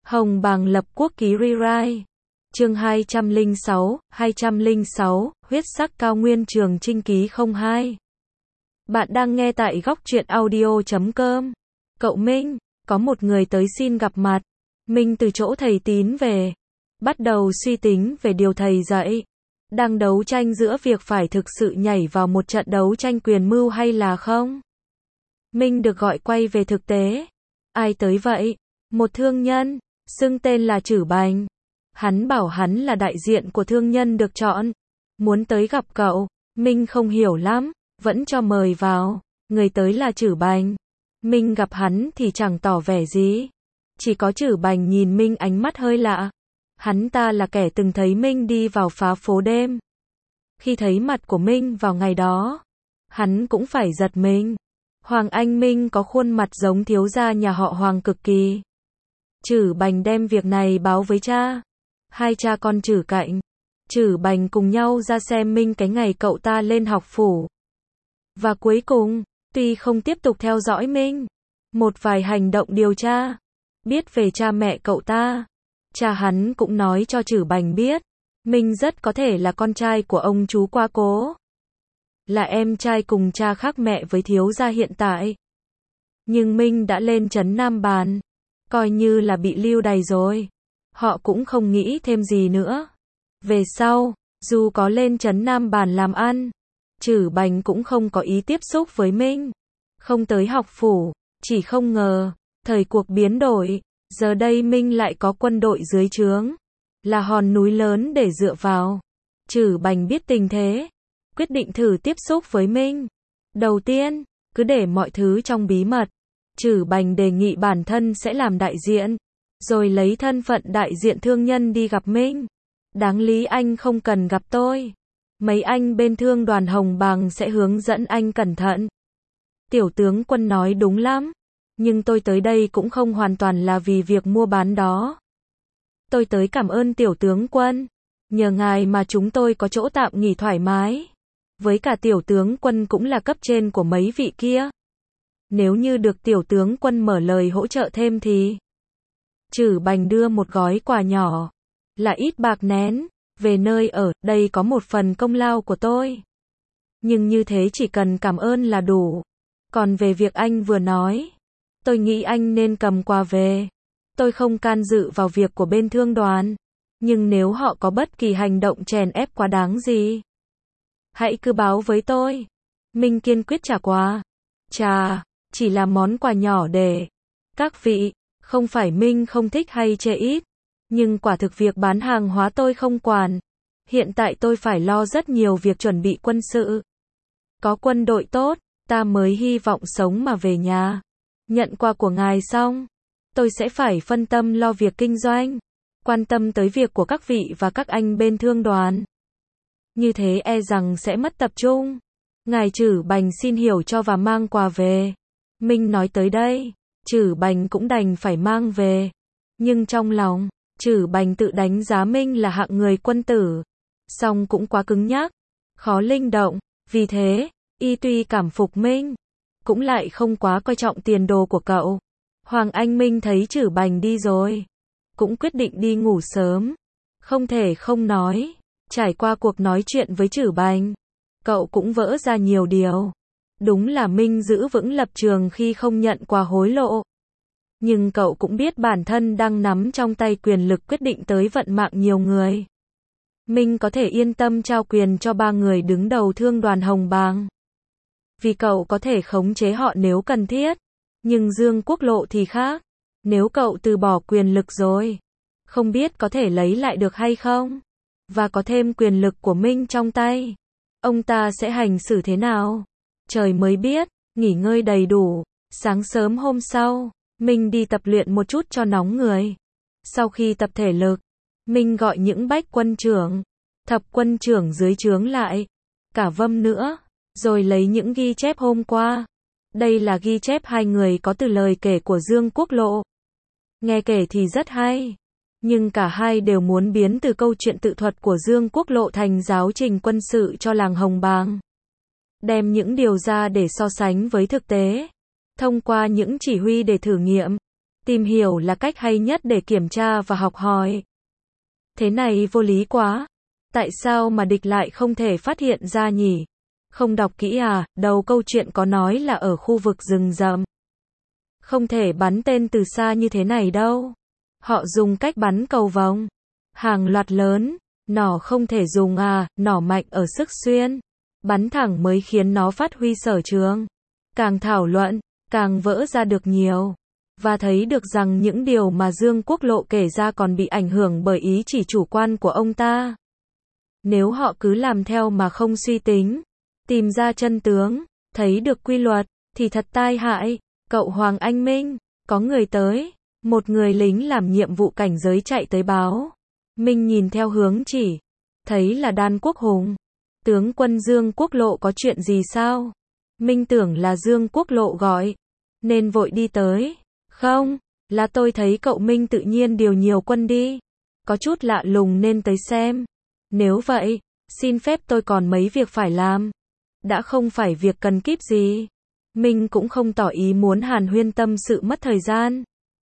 Hồng Bàng lập quốc ký rewrite. Chương 206, huyết sắc cao nguyên trường chinh ký 02. Bạn đang nghe tại góc truyện audio.com. Cậu Minh, có một người tới xin gặp mặt. Minh từ chỗ thầy Tín về, bắt đầu suy tính về điều thầy dạy. Đang đấu tranh giữa việc phải thực sự nhảy vào một trận đấu tranh quyền mưu hay là không. Minh được gọi quay về thực tế. Ai tới vậy? Một thương nhân, xưng tên là Trử Bành. Hắn bảo hắn là đại diện của thương nhân được chọn, muốn tới gặp cậu. Minh không hiểu lắm, vẫn cho mời vào. Người tới là Trử Bành. Minh gặp hắn thì chẳng tỏ vẻ gì. Chỉ có Trử Bành nhìn Minh ánh mắt hơi lạ. Hắn ta là kẻ từng thấy Minh đi vào phá phố đêm. Khi thấy mặt của Minh vào ngày đó, hắn cũng phải giật mình. Hoàng Anh Minh có khuôn mặt giống thiếu gia nhà họ Hoàng cực kỳ. Trử Bành đem việc này báo với cha. Hai cha con Trử Cạnh, Trử Bành cùng nhau ra xem Minh cái ngày cậu ta lên học phủ. Và cuối cùng, tuy không tiếp tục theo dõi Minh, một vài hành động điều tra, biết về cha mẹ cậu ta, cha hắn cũng nói cho Trử Bành biết, Minh rất có thể là con trai của ông chú qua cố. Là em trai cùng cha khác mẹ với thiếu gia hiện tại. Nhưng Minh đã lên trấn Nam Bàn, coi như là bị lưu đày rồi. Họ cũng không nghĩ thêm gì nữa. Về sau, dù có lên trấn Nam Bàn làm ăn, Trử Bành cũng không có ý tiếp xúc với Minh. Không tới học phủ, chỉ không ngờ, thời cuộc biến đổi, giờ đây Minh lại có quân đội dưới trướng, là hòn núi lớn để dựa vào. Trử Bành biết tình thế, quyết định thử tiếp xúc với Minh. Đầu tiên, cứ để mọi thứ trong bí mật. Trử Bành đề nghị bản thân sẽ làm đại diện, rồi lấy thân phận đại diện thương nhân đi gặp Minh. Đáng lý anh không cần gặp tôi. Mấy anh bên thương đoàn Hồng Bàng sẽ hướng dẫn anh cẩn thận. Tiểu tướng Quân nói đúng lắm. Nhưng tôi tới đây cũng không hoàn toàn là vì việc mua bán đó. Tôi tới cảm ơn tiểu tướng Quân. Nhờ ngài mà chúng tôi có chỗ tạm nghỉ thoải mái. Với cả tiểu tướng Quân cũng là cấp trên của mấy vị kia. Nếu như được tiểu tướng Quân mở lời hỗ trợ thêm thì... Trử Bành đưa một gói quà nhỏ, là ít bạc nén, về nơi ở, đây có một phần công lao của tôi. Nhưng như thế chỉ cần cảm ơn là đủ. Còn về việc anh vừa nói, tôi nghĩ anh nên cầm quà về. Tôi không can dự vào việc của bên thương đoàn, nhưng nếu họ có bất kỳ hành động chèn ép quá đáng gì, hãy cứ báo với tôi. Minh kiên quyết trả quà. Chà, chỉ là món quà nhỏ để các vị. Không phải Minh không thích hay chê ít, nhưng quả thực việc bán hàng hóa tôi không quản. Hiện tại tôi phải lo rất nhiều việc chuẩn bị quân sự. Có quân đội tốt, ta mới hy vọng sống mà về nhà. Nhận quà của ngài xong, tôi sẽ phải phân tâm lo việc kinh doanh, quan tâm tới việc của các vị và các anh bên thương đoàn. Như thế e rằng sẽ mất tập trung. Ngài Trử Bành xin hiểu cho và mang quà về. Minh nói tới đây, Trử Bành cũng đành phải mang về. Nhưng trong lòng, Trử Bành tự đánh giá Minh là hạng người quân tử, song cũng quá cứng nhắc, khó linh động. Vì thế, y tuy cảm phục Minh, cũng lại không quá coi trọng tiền đồ của cậu. Hoàng Anh Minh thấy Trử Bành đi rồi, cũng quyết định đi ngủ sớm. Không thể không nói, trải qua cuộc nói chuyện với Trử Bành, cậu cũng vỡ ra nhiều điều. Đúng là Minh giữ vững lập trường khi không nhận quà hối lộ. Nhưng cậu cũng biết bản thân đang nắm trong tay quyền lực quyết định tới vận mạng nhiều người. Minh có thể yên tâm trao quyền cho 3 người đứng đầu thương đoàn Hồng Bàng. Vì cậu có thể khống chế họ nếu cần thiết. Nhưng Dương Quốc Lộ thì khác. Nếu cậu từ bỏ quyền lực rồi, không biết có thể lấy lại được hay không. Và có thêm quyền lực của Minh trong tay, ông ta sẽ hành xử thế nào? Trời mới biết. Nghỉ ngơi đầy đủ. Sáng sớm hôm sau, Minh đi tập luyện một chút cho nóng người. Sau khi tập thể lực, Minh gọi những bách quân trưởng, thập quân trưởng dưới trướng lại, cả Vâm nữa, rồi lấy những ghi chép hôm qua. Đây là ghi chép hai người có từ lời kể của Dương Quốc Lộ. Nghe kể thì rất hay, nhưng cả hai đều muốn biến từ câu chuyện tự thuật của Dương Quốc Lộ thành giáo trình quân sự cho làng Hồng Bàng. Đem những điều ra để so sánh với thực tế, thông qua những chỉ huy để thử nghiệm. Tìm hiểu là cách hay nhất để kiểm tra và học hỏi. Thế này vô lý quá. Tại sao mà địch lại không thể phát hiện ra nhỉ? Không đọc kỹ à? Đầu câu chuyện có nói là ở khu vực rừng rậm. Không thể bắn tên từ xa như thế này đâu. Họ dùng cách bắn cầu vồng. Hàng loạt lớn. Nỏ không thể dùng à? Nỏ mạnh ở sức xuyên. Bắn thẳng mới khiến nó phát huy sở trường. Càng thảo luận, càng vỡ ra được nhiều. Và thấy được rằng những điều mà Dương Quốc Lộ kể ra còn bị ảnh hưởng bởi ý chỉ chủ quan của ông ta. Nếu họ cứ làm theo mà không suy tính, tìm ra chân tướng, thấy được quy luật, thì thật tai hại. Cậu Hoàng Anh Minh, có người tới. Một người lính làm nhiệm vụ cảnh giới chạy tới báo. Minh nhìn theo hướng chỉ, thấy là Đan Quốc Hùng. Tướng quân Dương Quốc Lộ có chuyện gì sao? Minh tưởng là Dương Quốc Lộ gọi, nên vội đi tới. Không, là tôi thấy cậu Minh tự nhiên điều nhiều quân đi. Có chút lạ lùng nên tới xem. Nếu vậy, xin phép tôi còn mấy việc phải làm. Đã không phải việc cần kíp gì. Minh cũng không tỏ ý muốn hàn huyên tâm sự mất thời gian.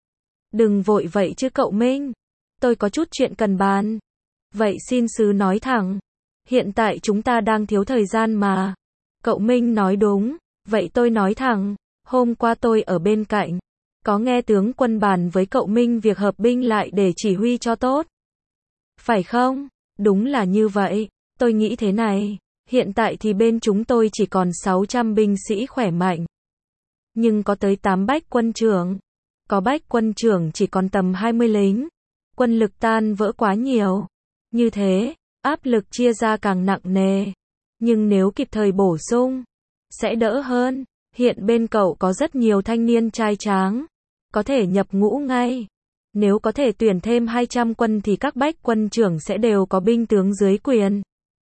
Đừng vội vậy chứ cậu Minh. Tôi có chút chuyện cần bàn. Vậy xin sứ nói thẳng. Hiện tại chúng ta đang thiếu thời gian mà. Cậu Minh nói đúng. Vậy tôi nói thẳng. Hôm qua tôi ở bên cạnh. Có nghe tướng quân bàn với cậu Minh việc hợp binh lại để chỉ huy cho tốt. Phải không? Đúng là như vậy. Tôi nghĩ thế này. Hiện tại thì bên chúng tôi chỉ còn 600 binh sĩ khỏe mạnh. Nhưng có tới 8 bách quân trưởng. Có bách quân trưởng chỉ còn tầm 20 lính. Quân lực tan vỡ quá nhiều. Như thế, áp lực chia ra càng nặng nề. Nhưng nếu kịp thời bổ sung, sẽ đỡ hơn. Hiện bên cậu có rất nhiều thanh niên trai tráng. Có thể nhập ngũ ngay. Nếu có thể tuyển thêm 200 quân thì các bách quân trưởng sẽ đều có binh tướng dưới quyền.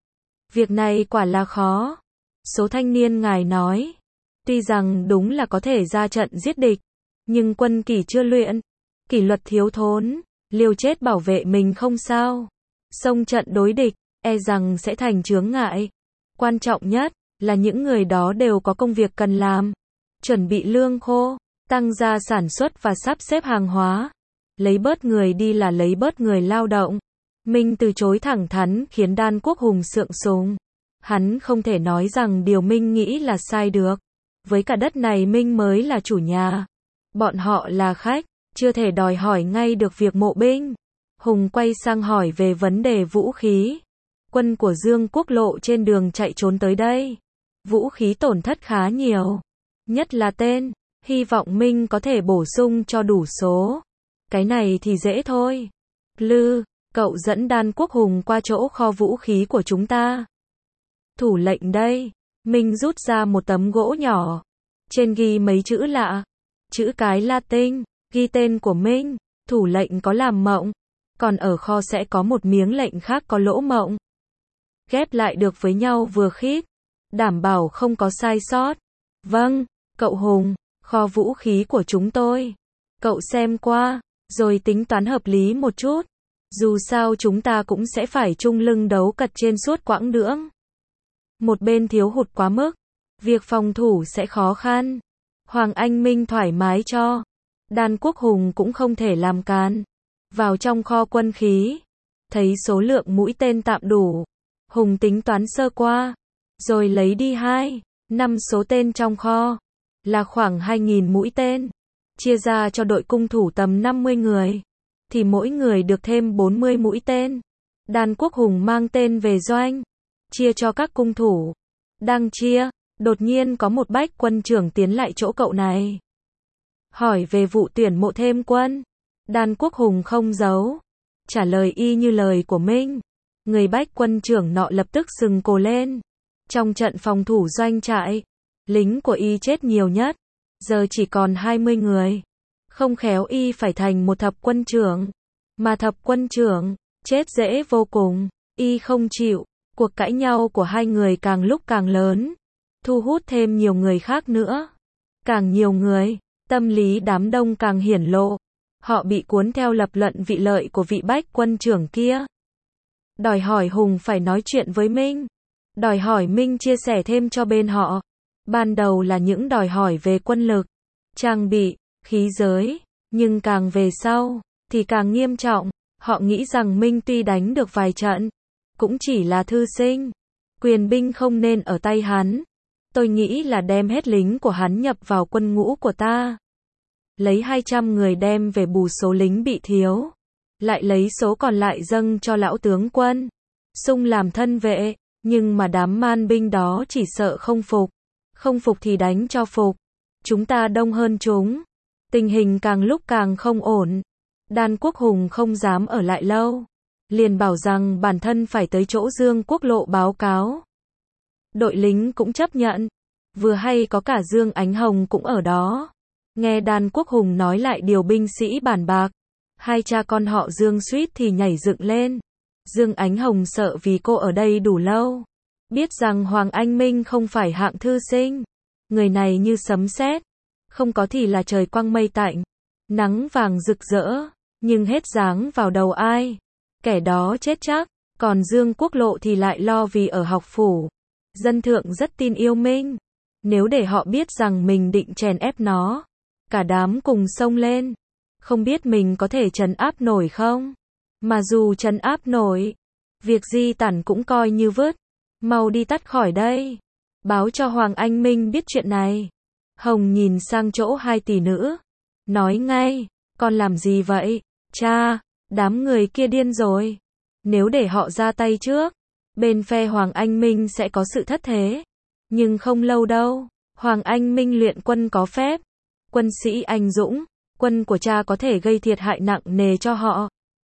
Việc này quả là khó. Số thanh niên ngài nói. Tuy rằng đúng là có thể ra trận giết địch. Nhưng quân kỷ chưa luyện. Kỷ luật thiếu thốn. Liều chết bảo vệ mình không sao. Xông trận đối địch, e rằng sẽ thành chướng ngại. Quan trọng nhất là những người đó đều có công việc cần làm. Chuẩn bị lương khô, tăng gia sản xuất và sắp xếp hàng hóa. Lấy bớt người đi là lấy bớt người lao động. Minh từ chối thẳng thắn khiến Đan Quốc Hùng sượng sùng. Hắn không thể nói rằng điều Minh nghĩ là sai được. Với cả đất này Minh mới là chủ nhà. Bọn họ là khách, chưa thể đòi hỏi ngay được việc mộ binh. Hùng quay sang hỏi về vấn đề vũ khí. Quân của Dương Quốc Lộ trên đường chạy trốn tới đây. Vũ khí tổn thất khá nhiều. Nhất là tên. Hy vọng Minh có thể bổ sung cho đủ số. Cái này thì dễ thôi. Lư, cậu dẫn Đan Quốc Hùng qua chỗ kho vũ khí của chúng ta. Thủ lệnh đây. Minh rút ra một tấm gỗ nhỏ. Trên ghi mấy chữ lạ. Chữ cái Latin. Ghi tên của Minh. Thủ lệnh có làm mộng. Còn ở kho sẽ có một miếng lệnh khác có lỗ mộng. Ghép lại được với nhau vừa khít. Đảm bảo không có sai sót. Vâng, cậu Hùng. Kho vũ khí của chúng tôi. Cậu xem qua, rồi tính toán hợp lý một chút. Dù sao chúng ta cũng sẽ phải chung lưng đấu cật trên suốt quãng đường. Một bên thiếu hụt quá mức. Việc phòng thủ sẽ khó khăn. Hoàng Anh Minh thoải mái cho. Đan Quốc Hùng cũng không thể làm càn. Vào trong kho quân khí. Thấy số lượng mũi tên tạm đủ. Hùng tính toán sơ qua. Rồi lấy đi 5 số tên trong kho. Là khoảng 2.000 mũi tên. Chia ra cho đội cung thủ tầm 50 người. Thì mỗi người được thêm 40 mũi tên. Đan Quốc Hùng mang tên về doanh. Chia cho các cung thủ. Đang chia. Đột nhiên có một bách quân trưởng tiến lại chỗ cậu này. Hỏi về vụ tuyển mộ thêm quân. Đan Quốc Hùng không giấu. Trả lời y như lời của Minh. Người bách quân trưởng nọ lập tức sừng cổ lên. Trong trận phòng thủ doanh trại, lính của y chết nhiều nhất. Giờ chỉ còn 20 người. Không khéo y phải thành một thập quân trưởng. Mà thập quân trưởng, chết dễ vô cùng. Y không chịu. Cuộc cãi nhau của hai người càng lúc càng lớn. Thu hút thêm nhiều người khác nữa. Càng nhiều người, tâm lý đám đông càng hiển lộ. Họ bị cuốn theo lập luận vị lợi của vị bách quân trưởng kia. Đòi hỏi Hùng phải nói chuyện với Minh. Đòi hỏi Minh chia sẻ thêm cho bên họ. Ban đầu là những đòi hỏi về quân lực, trang bị, khí giới. Nhưng càng về sau, thì càng nghiêm trọng. Họ nghĩ rằng Minh tuy đánh được vài trận, cũng chỉ là thư sinh. Quyền binh không nên ở tay hắn. Tôi nghĩ là đem hết lính của hắn nhập vào quân ngũ của ta. Lấy 200 người đem về bù số lính bị thiếu. Lại lấy số còn lại dâng cho lão tướng quân. Sung làm thân vệ. Nhưng mà đám man binh đó chỉ sợ không phục. Không phục thì đánh cho phục. Chúng ta đông hơn chúng. Tình hình càng lúc càng không ổn. Đan Quốc Hùng không dám ở lại lâu. Liền bảo rằng bản thân phải tới chỗ Dương Quốc Lộ báo cáo. Đội lính cũng chấp nhận. Vừa hay có cả Dương Ánh Hồng cũng ở đó. Nghe Đan Quốc Hùng nói lại điều binh sĩ bàn bạc. Hai cha con họ Dương suýt thì nhảy dựng lên. Dương Ánh Hồng sợ vì cô ở đây đủ lâu. Biết rằng Hoàng Anh Minh không phải hạng thư sinh. Người này như sấm sét. Không có thì là trời quang mây tạnh. Nắng vàng rực rỡ. Nhưng hết giáng vào đầu ai. Kẻ đó chết chắc. Còn Dương Quốc Lộ thì lại lo vì ở học phủ. Dân thượng rất tin yêu Minh. Nếu để họ biết rằng mình định chèn ép nó. Cả đám cùng xông lên. Không biết mình có thể trấn áp nổi không? Mà dù trấn áp nổi, việc di tản cũng coi như vứt. Mau đi tắt khỏi đây. Báo cho Hoàng Anh Minh biết chuyện này. Hồng nhìn sang chỗ hai tỷ nữ. Nói ngay, con làm gì vậy? Cha, đám người kia điên rồi. Nếu để họ ra tay trước, bên phe Hoàng Anh Minh sẽ có sự thất thế. Nhưng không lâu đâu. Hoàng Anh Minh luyện quân có phép. Quân sĩ anh dũng. Quân của cha có thể gây thiệt hại nặng nề cho họ.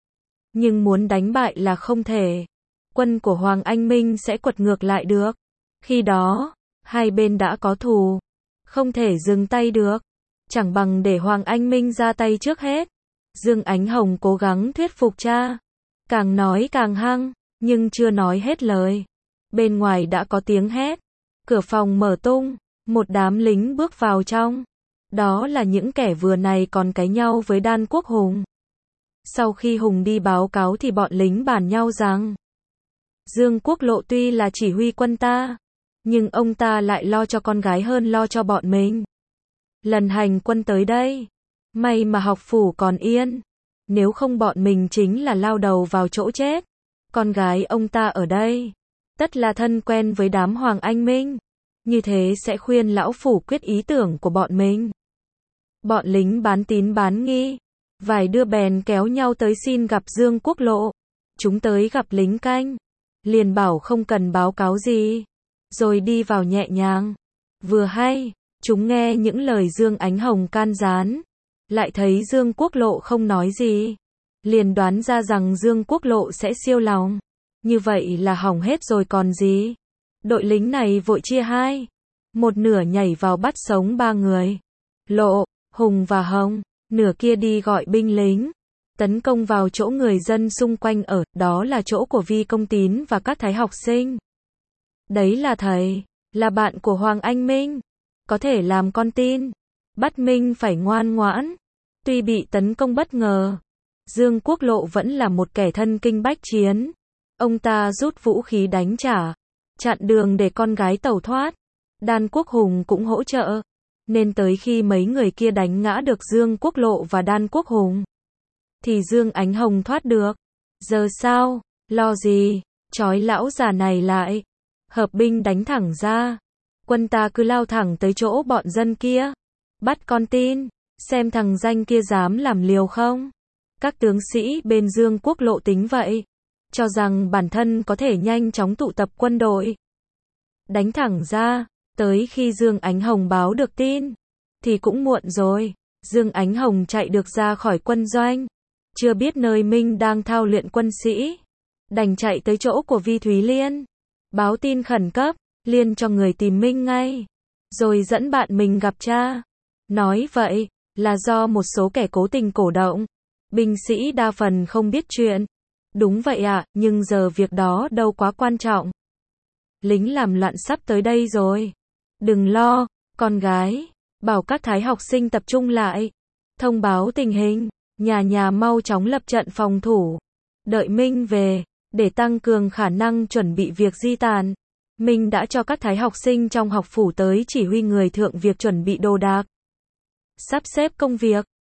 Nhưng muốn đánh bại là không thể. Quân của Hoàng Anh Minh sẽ quật ngược lại được. Khi đó, hai bên đã có thù. Không thể dừng tay được. Chẳng bằng để Hoàng Anh Minh ra tay trước hết. Dương Ánh Hồng cố gắng thuyết phục cha. Càng nói càng hăng, nhưng chưa nói hết lời. Bên ngoài đã có tiếng hét. Cửa phòng mở tung. Một đám lính bước vào trong. Đó là những kẻ vừa này còn cãi nhau với Đan Quốc Hùng. Sau khi Hùng đi báo cáo thì bọn lính bàn nhau rằng Dương Quốc Lộ tuy là chỉ huy quân ta, nhưng ông ta lại lo cho con gái hơn lo cho bọn mình. Lần hành quân tới đây, may mà học phủ còn yên. Nếu không bọn mình chính là lao đầu vào chỗ chết. Con gái ông ta ở đây, tất là thân quen với đám Hoàng Anh Minh. Như thế sẽ khuyên lão phủ quyết ý tưởng của bọn mình. Bọn lính bán tín bán nghi. Vài đứa bèn kéo nhau tới xin gặp Dương Quốc Lộ. Chúng tới gặp lính canh. Liền bảo không cần báo cáo gì. Rồi đi vào nhẹ nhàng. Vừa hay, chúng nghe những lời Dương Ánh Hồng can gián. Lại thấy Dương Quốc Lộ không nói gì. Liền đoán ra rằng Dương Quốc Lộ sẽ siêu lòng. Như vậy là hỏng hết rồi còn gì. Đội lính này vội chia hai. Một nửa nhảy vào bắt sống ba người. Lộ, Hùng và Hồng. Nửa kia đi gọi binh lính. Tấn công vào chỗ người dân xung quanh ở. Đó là chỗ của Vi Công Tín và các thái học sinh. Đấy là thầy. Là bạn của Hoàng Anh Minh. Có thể làm con tin. Bắt Minh phải ngoan ngoãn. Tuy bị tấn công bất ngờ. Dương Quốc Lộ vẫn là một kẻ thân kinh bách chiến. Ông ta rút vũ khí đánh trả. Chặn đường để con gái tẩu thoát. Đan Quốc Hùng cũng hỗ trợ. Nên tới khi mấy người kia đánh ngã được Dương Quốc Lộ và Đan Quốc Hùng, thì Dương Ánh Hồng thoát được. Giờ sao? Lo gì? Trói lão già này lại. Hợp binh đánh thẳng ra. Quân ta cứ lao thẳng tới chỗ bọn dân kia. Bắt con tin. Xem thằng danh kia dám làm liều không? Các tướng sĩ bên Dương Quốc Lộ tính vậy. Cho rằng bản thân có thể nhanh chóng tụ tập quân đội. Đánh thẳng ra. Tới khi Dương Ánh Hồng báo được tin, thì cũng muộn rồi. Dương Ánh Hồng chạy được ra khỏi quân doanh. Chưa biết nơi Minh đang thao luyện quân sĩ. Đành chạy tới chỗ của Vi Thúy Liên. Báo tin khẩn cấp, Liên cho người tìm Minh ngay. Rồi dẫn bạn mình gặp cha. Nói vậy, là do một số kẻ cố tình cổ động. Binh sĩ đa phần không biết chuyện. Đúng vậy ạ, nhưng giờ việc đó đâu quá quan trọng. Lính làm loạn sắp tới đây rồi. Đừng lo, con gái. Bảo các thái học sinh tập trung lại. Thông báo tình hình. Nhà nhà mau chóng lập trận phòng thủ. Đợi Minh về, để tăng cường khả năng chuẩn bị việc di tản. Minh đã cho các thái học sinh trong học phủ tới chỉ huy người thượng việc chuẩn bị đồ đạc. Sắp xếp công việc,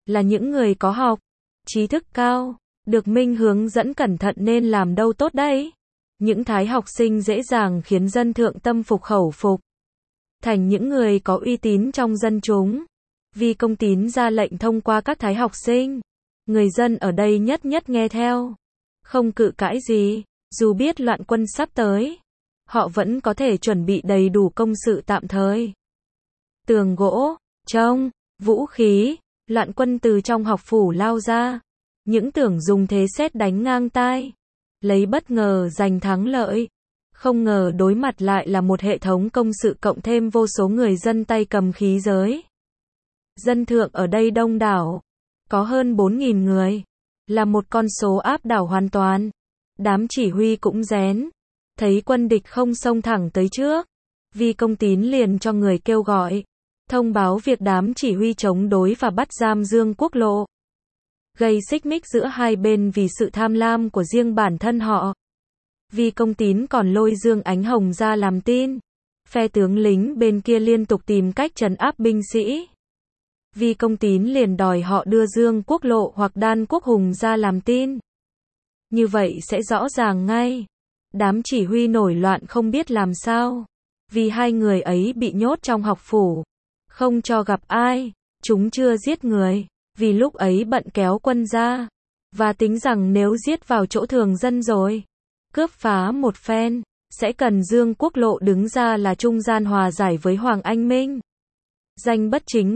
là những người có học, trí thức cao, được Minh hướng dẫn cẩn thận nên làm đâu tốt đấy. Những thái học sinh dễ dàng khiến dân thượng tâm phục khẩu phục, thành những người có uy tín trong dân chúng. Vi Công Tín ra lệnh thông qua các thái học sinh. Người dân ở đây nhất nhất nghe theo, không cự cãi gì, dù biết loạn quân sắp tới, họ vẫn có thể chuẩn bị đầy đủ công sự tạm thời. Tường gỗ, trông, vũ khí, loạn quân từ trong học phủ lao ra, những tưởng dùng thế sét đánh ngang tai, lấy bất ngờ giành thắng lợi. Không ngờ đối mặt lại là một hệ thống công sự cộng thêm vô số người dân tay cầm khí giới. Dân thượng ở đây đông đảo, có hơn 4.000 người, là một con số áp đảo hoàn toàn. Đám chỉ huy cũng rén, thấy quân địch không xông thẳng tới trước, Vi Công Tín liền cho người kêu gọi, thông báo việc đám chỉ huy chống đối và bắt giam Dương Quốc Lộ, gây xích mích giữa hai bên vì sự tham lam của riêng bản thân họ. Vi Công Tín còn lôi Dương Ánh Hồng ra làm tin, phe tướng lính bên kia liên tục tìm cách trấn áp binh sĩ. Vi Công Tín liền đòi họ đưa Dương Quốc Lộ hoặc Đan Quốc Hùng ra làm tin. Như vậy sẽ rõ ràng ngay. Đám chỉ huy nổi loạn không biết làm sao, vì hai người ấy bị nhốt trong học phủ, không cho gặp ai. Chúng chưa giết người, vì lúc ấy bận kéo quân ra, và tính rằng nếu giết vào chỗ thường dân rồi, cướp phá một phen, sẽ cần Dương Quốc Lộ đứng ra là trung gian hòa giải với Hoàng Anh Minh. Danh bất chính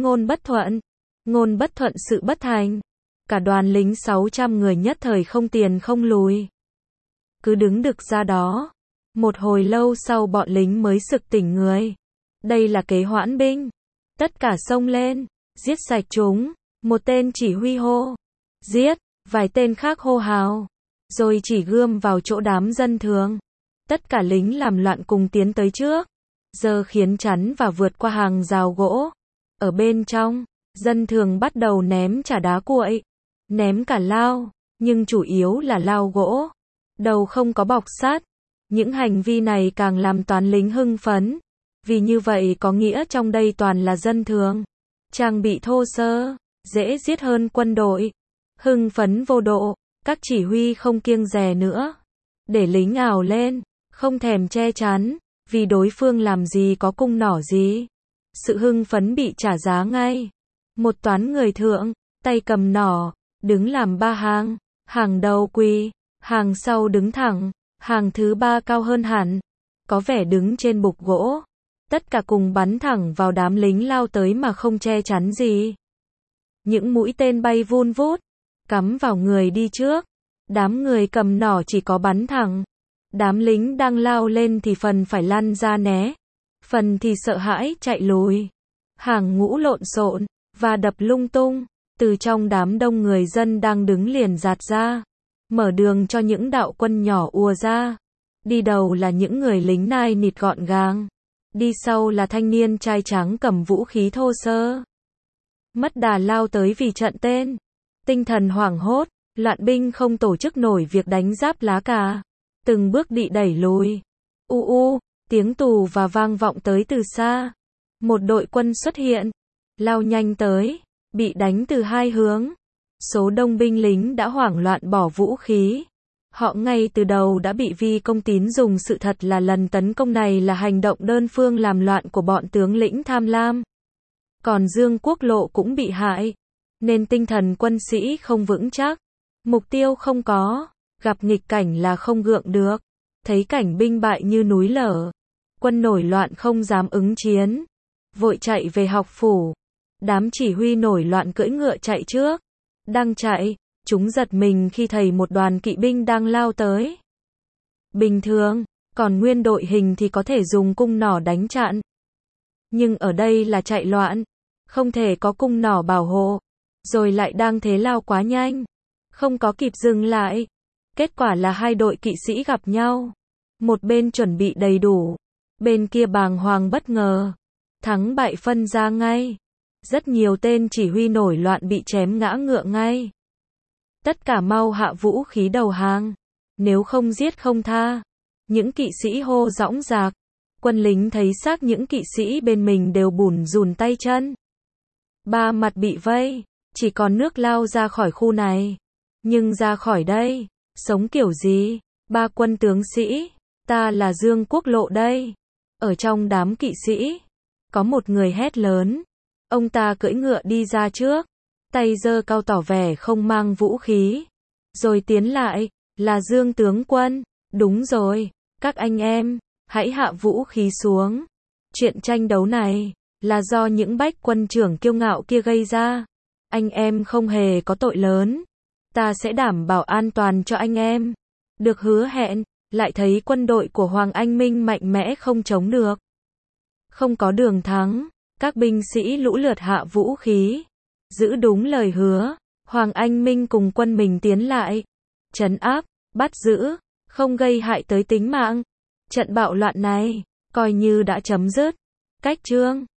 ngôn bất thuận sự bất thành. Cả đoàn lính 600 người nhất thời không tiền không lùi, cứ đứng đực ra đó. Một hồi lâu sau bọn lính mới sực tỉnh người. Đây là kế hoãn binh. Tất cả xông lên, giết sạch chúng. Một tên chỉ huy hô, giết, vài tên khác hô hào, rồi chỉ gươm vào chỗ đám dân thường. Tất cả lính làm loạn cùng tiến tới trước, giơ khiến chắn và vượt qua hàng rào gỗ. Ở bên trong, dân thường bắt đầu ném chả đá cuội, ném cả lao, nhưng chủ yếu là lao gỗ, đầu không có bọc sắt. Những hành vi này càng làm toán lính hưng phấn, vì như vậy có nghĩa trong đây toàn là dân thường, trang bị thô sơ, dễ giết hơn quân đội. Hưng phấn vô độ, các chỉ huy không kiêng dè nữa, để lính ào lên, không thèm che chắn, vì đối phương làm gì có cung nỏ gì. Sự hưng phấn bị trả giá ngay. Một toán người thượng, tay cầm nỏ, đứng làm ba hàng, hàng đầu quỳ, hàng sau đứng thẳng, hàng thứ ba cao hơn hẳn, có vẻ đứng trên bục gỗ. Tất cả cùng bắn thẳng vào đám lính lao tới mà không che chắn gì. Những mũi tên bay vun vút, cắm vào người đi trước. Đám người cầm nỏ chỉ có bắn thẳng. Đám lính đang lao lên thì phần phải lăn ra né, phần thì sợ hãi chạy lùi. Hàng ngũ lộn xộn và đập lung tung, từ trong đám đông người dân đang đứng liền giạt ra, mở đường cho những đạo quân nhỏ ùa ra. Đi đầu là những người lính nai nịt gọn gàng, đi sau là thanh niên trai trắng cầm vũ khí thô sơ. Mất đà lao tới vì trận tên. Tinh thần hoảng hốt, loạn binh không tổ chức nổi việc đánh giáp lá cả. Từng bước bị đẩy lùi. Tiếng tù và vang vọng tới từ xa. Một đội quân xuất hiện, lao nhanh tới, bị đánh từ hai hướng. Số đông binh lính đã hoảng loạn bỏ vũ khí. Họ ngay từ đầu đã bị Vi Công Tín dùng sự thật là lần tấn công này là hành động đơn phương làm loạn của bọn tướng lĩnh tham lam. Còn Dương Quốc Lộ cũng bị hại, nên tinh thần quân sĩ không vững chắc, mục tiêu không có, gặp nghịch cảnh là không gượng được. Thấy cảnh binh bại như núi lở, quân nổi loạn không dám ứng chiến, vội chạy về học phủ. Đám chỉ huy nổi loạn cưỡi ngựa chạy trước. Đang chạy, chúng giật mình khi thấy một đoàn kỵ binh đang lao tới. Bình thường, còn nguyên đội hình thì có thể dùng cung nỏ đánh chặn. Nhưng ở đây là chạy loạn, không thể có cung nỏ bảo hộ, rồi lại đang thế lao quá nhanh, không có kịp dừng lại. Kết quả là hai đội kỵ sĩ gặp nhau. Một bên chuẩn bị đầy đủ, bên kia bàng hoàng bất ngờ. Thắng bại phân ra ngay. Rất nhiều tên chỉ huy nổi loạn bị chém ngã ngựa ngay. Tất cả mau hạ vũ khí đầu hàng, nếu không giết không tha. Những kỵ sĩ hô dõng dạc. Quân lính thấy xác những kỵ sĩ bên mình đều bủn rủn tay chân. Ba mặt bị vây, chỉ còn nước lao ra khỏi khu này. Nhưng ra khỏi đây, sống kiểu gì? Ba quân tướng sĩ, ta là Dương Quốc Lộ đây. Ở trong đám kỵ sĩ, có một người hét lớn. Ông ta cưỡi ngựa đi ra trước, tay giơ cao tỏ vẻ không mang vũ khí. Rồi tiến lại, là Dương tướng quân. Đúng rồi, các anh em, hãy hạ vũ khí xuống. Chuyện tranh đấu này, là do những bách quân trưởng kiêu ngạo kia gây ra. Anh em không hề có tội lớn. Ta sẽ đảm bảo an toàn cho anh em. Được hứa hẹn, lại thấy quân đội của Hoàng Anh Minh mạnh mẽ không chống được. Không có đường thắng, các binh sĩ lũ lượt hạ vũ khí. Giữ đúng lời hứa, Hoàng Anh Minh cùng quân mình tiến lại. Trấn áp, bắt giữ, không gây hại tới tính mạng. Trận bạo loạn này, coi như đã chấm dứt. Cách chương